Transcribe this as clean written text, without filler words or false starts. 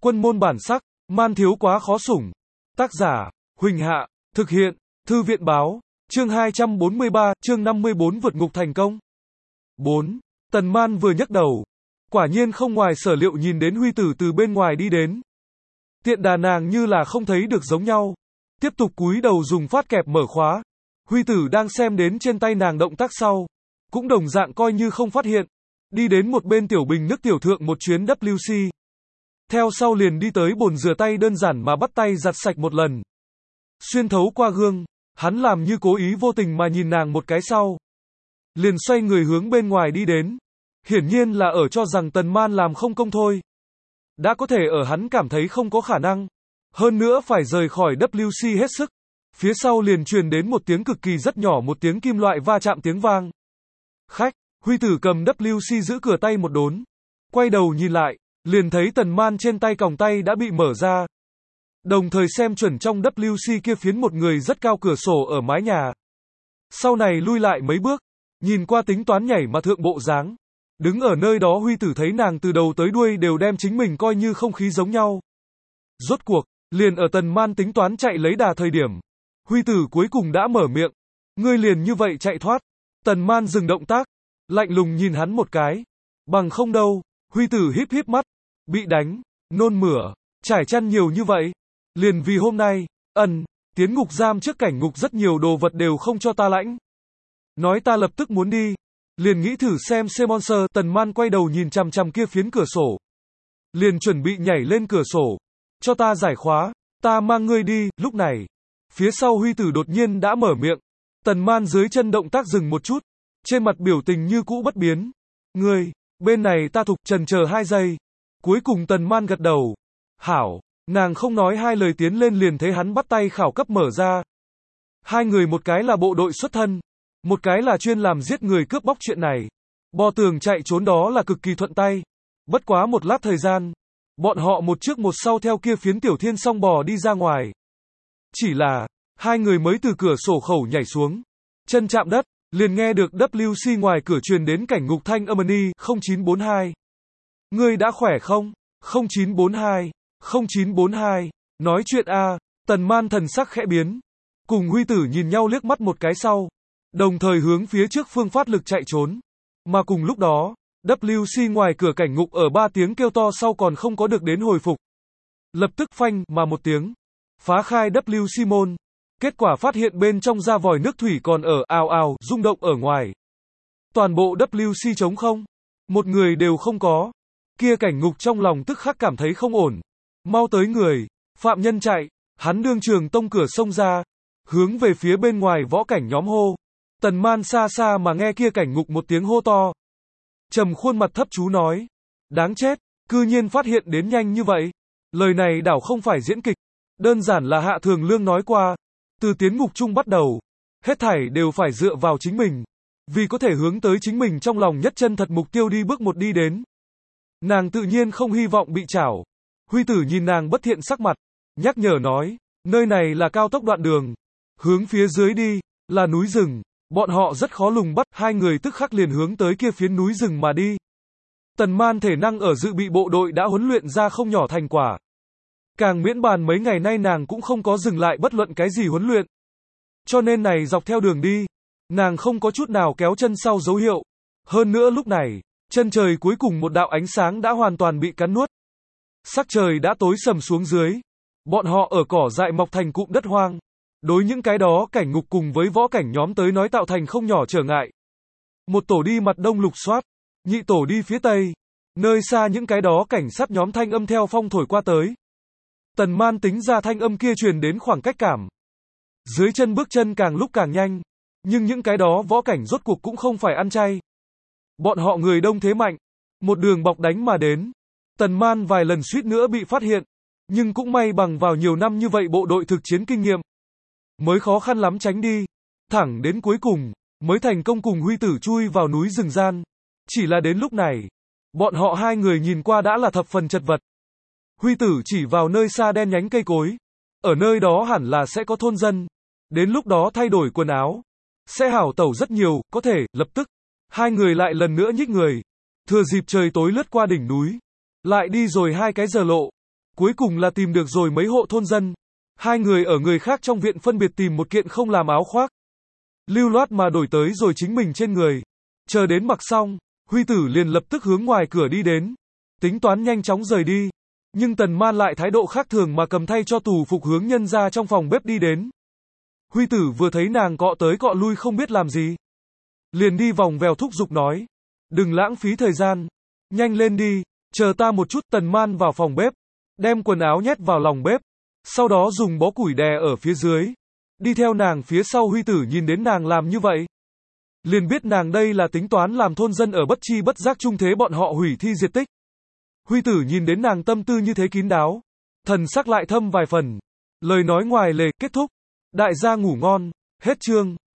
Quân môn bản sắc, man thiếu quá khó sủng. Tác giả, Huỳnh Hạ, thực hiện, Thư viện báo, chương 243, chương 54 vượt ngục thành công. 4. Tần Man vừa nhấc đầu. Quả nhiên không ngoài sở liệu nhìn đến Huy Tử từ bên ngoài đi đến. Tiện đà nàng như là không thấy được giống nhau. Tiếp tục cúi đầu dùng phát kẹp mở khóa. Huy Tử đang xem đến trên tay nàng động tác sau. Cũng đồng dạng coi như không phát hiện. Đi đến một bên tiểu bình nước tiểu thượng một chuyến WC. Theo sau liền đi tới bồn rửa tay đơn giản mà bắt tay giặt sạch một lần. Xuyên thấu qua gương, hắn làm như cố ý vô tình mà nhìn nàng một cái sau. Liền xoay người hướng bên ngoài đi đến. Hiển nhiên là ở cho rằng Tần Man làm không công thôi. Đã có thể ở hắn cảm thấy không có khả năng. Hơn nữa phải rời khỏi WC hết sức. Phía sau liền truyền đến một tiếng cực kỳ rất nhỏ, một tiếng kim loại va chạm tiếng vang. Khách, Huy Tử cầm WC giữ cửa tay một đốn. Quay đầu nhìn lại, liền thấy Tần Man trên tay còng tay đã bị mở ra. Đồng thời xem chuẩn trong WC kia phiến một người rất cao cửa sổ ở mái nhà. Sau này lui lại mấy bước, nhìn qua tính toán nhảy mà thượng bộ dáng. Đứng ở nơi đó Huy Tử thấy nàng từ đầu tới đuôi đều đem chính mình coi như không khí giống nhau. Rốt cuộc, liền ở Tần Man tính toán chạy lấy đà thời điểm. Huy Tử cuối cùng đã mở miệng. Ngươi liền như vậy chạy thoát. Tần Man dừng động tác, lạnh lùng nhìn hắn một cái. Bằng không đâu. Huy Tử híp híp mắt. Bị đánh, nôn mửa, trải chăn nhiều như vậy. Liền vì hôm nay, tiến ngục giam trước cảnh ngục rất nhiều đồ vật đều không cho ta lãnh. Nói ta lập tức muốn đi. Liền nghĩ thử xem Monster. Tần Man quay đầu nhìn chằm chằm kia phiến cửa sổ. Liền chuẩn bị nhảy lên cửa sổ. Cho ta giải khóa, ta mang ngươi đi. Lúc này, phía sau Huy Tử đột nhiên đã mở miệng. Tần Man dưới chân động tác dừng một chút. Trên mặt biểu tình như cũ bất biến. Ngươi, bên này ta thục chần chờ 2 giây. Cuối cùng Tần Man gật đầu. Hảo, nàng không nói hai lời tiến lên liền thấy hắn bắt tay khảo cấp mở ra. Hai người một cái là bộ đội xuất thân. Một cái là chuyên làm giết người cướp bóc chuyện này. Bò tường chạy trốn đó là cực kỳ thuận tay. Bất quá một lát thời gian. Bọn họ một trước một sau theo kia phiến tiểu thiên song bò đi ra ngoài. Chỉ là, hai người mới từ cửa sổ khẩu nhảy xuống. Chân chạm đất, liền nghe được WC ngoài cửa truyền đến cảnh ngục thanh âm ni 0942. Ngươi đã khỏe không? 0942, 0942, nói chuyện a. Tần Man thần sắc khẽ biến. Cùng Huy Tử nhìn nhau liếc mắt một cái sau. Đồng thời hướng phía trước phương phát lực chạy trốn. Mà cùng lúc đó, WC ngoài cửa cảnh ngục ở 3 tiếng kêu to sau còn không có được đến hồi phục. Lập tức phanh mà một tiếng. Phá khai WC môn. Kết quả phát hiện bên trong ra vòi nước thủy còn ở ào ào rung động ở ngoài. Toàn bộ WC trống không. Một người đều không có. Kia cảnh ngục trong lòng tức khắc cảm thấy không ổn. Mau tới người. Phạm nhân chạy. Hắn đương trường tông cửa xông ra. Hướng về phía bên ngoài võ cảnh nhóm hô. Tần Man xa xa mà nghe kia cảnh ngục một tiếng hô to. Trầm khuôn mặt thấp chú nói. Đáng chết, cư nhiên phát hiện đến nhanh như vậy. Lời này đảo không phải diễn kịch. Đơn giản là Hạ Thường Lương nói qua. Từ tiến ngục chung bắt đầu. Hết thảy đều phải dựa vào chính mình. Vì có thể hướng tới chính mình trong lòng nhất chân thật mục tiêu đi bước một đi đến. Nàng tự nhiên không hy vọng bị trảo. Huy Tử nhìn nàng bất thiện sắc mặt. Nhắc nhở nói. Nơi này là cao tốc đoạn đường. Hướng phía dưới đi, là núi rừng. Bọn họ rất khó lùng bắt. Hai người tức khắc liền hướng tới kia phiến núi rừng mà đi. Tần Man thể năng ở dự bị bộ đội đã huấn luyện ra không nhỏ thành quả. Càng miễn bàn mấy ngày nay nàng cũng không có dừng lại bất luận cái gì huấn luyện. Cho nên này dọc theo đường đi, nàng không có chút nào kéo chân sau dấu hiệu. Hơn nữa lúc này, chân trời cuối cùng một đạo ánh sáng đã hoàn toàn bị cắn nuốt. Sắc trời đã tối sầm xuống dưới. Bọn họ ở cỏ dại mọc thành cụm đất hoang. Đối những cái đó cảnh ngục cùng với võ cảnh nhóm tới nói tạo thành không nhỏ trở ngại. Một tổ đi mặt đông lục soát, nhị tổ đi phía tây. Nơi xa những cái đó cảnh sát nhóm thanh âm theo phong thổi qua tới. Tần Man tính ra thanh âm kia truyền đến khoảng cách cảm. Dưới chân bước chân càng lúc càng nhanh. Nhưng những cái đó võ cảnh rốt cuộc cũng không phải ăn chay. Bọn họ người đông thế mạnh. Một đường bọc đánh mà đến. Tần Man vài lần suýt nữa bị phát hiện. Nhưng cũng may bằng vào nhiều năm như vậy bộ đội thực chiến kinh nghiệm. Mới khó khăn lắm tránh đi. Thẳng đến cuối cùng, mới thành công cùng Huy Tử chui vào núi rừng gian. Chỉ là đến lúc này, bọn họ hai người nhìn qua đã là thập phần chật vật. Huy Tử chỉ vào nơi xa đen nhánh cây cối. Ở nơi đó hẳn là sẽ có thôn dân. Đến lúc đó thay đổi quần áo. Sẽ hảo tẩu rất nhiều, có thể, lập tức. Hai người lại lần nữa nhích người. Thừa dịp trời tối lướt qua đỉnh núi. Lại đi rồi 2 cái giờ lộ. Cuối cùng là tìm được rồi mấy hộ thôn dân. Hai người ở người khác trong viện phân biệt tìm một kiện không làm áo khoác. Lưu loát mà đổi tới rồi chính mình trên người. Chờ đến mặc xong, Huy Tử liền lập tức hướng ngoài cửa đi đến. Tính toán nhanh chóng rời đi. Nhưng Tần Man lại thái độ khác thường mà cầm thay cho tù phục hướng nhân ra trong phòng bếp đi đến. Huy Tử vừa thấy nàng cọ tới cọ lui không biết làm gì. Liền đi vòng vèo thúc giục nói. Đừng lãng phí thời gian. Nhanh lên đi, chờ ta một chút. Tần Man vào phòng bếp. Đem quần áo nhét vào lòng bếp. Sau đó dùng bó củi đè ở phía dưới. Đi theo nàng phía sau. Huy Tử nhìn đến nàng làm như vậy. Liền biết nàng đây là tính toán làm thôn dân ở bất chi bất giác trung thế bọn họ hủy thi diệt tích. Huy Tử nhìn đến nàng tâm tư như thế kín đáo. Thần sắc lại thâm vài phần. Lời nói ngoài lề kết thúc. Đại gia ngủ ngon. Hết chương.